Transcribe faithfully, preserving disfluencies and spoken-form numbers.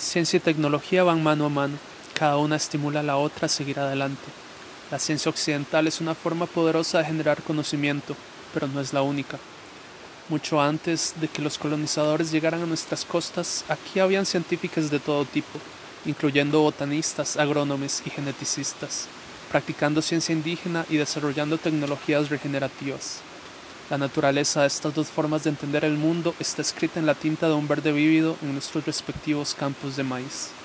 Ciencia y tecnología van mano a mano, cada una estimula a la otra a seguir adelante. La ciencia occidental es una forma poderosa de generar conocimiento, pero no es la única. Mucho antes de que los colonizadores llegaran a nuestras costas, aquí habían científicos de todo tipo, incluyendo botanistas, agrónomos y geneticistas, practicando ciencia indígena y desarrollando tecnologías regenerativas. La naturaleza de estas dos formas de entender el mundo está escrita en la tinta de un verde vívido en nuestros respectivos campos de maíz.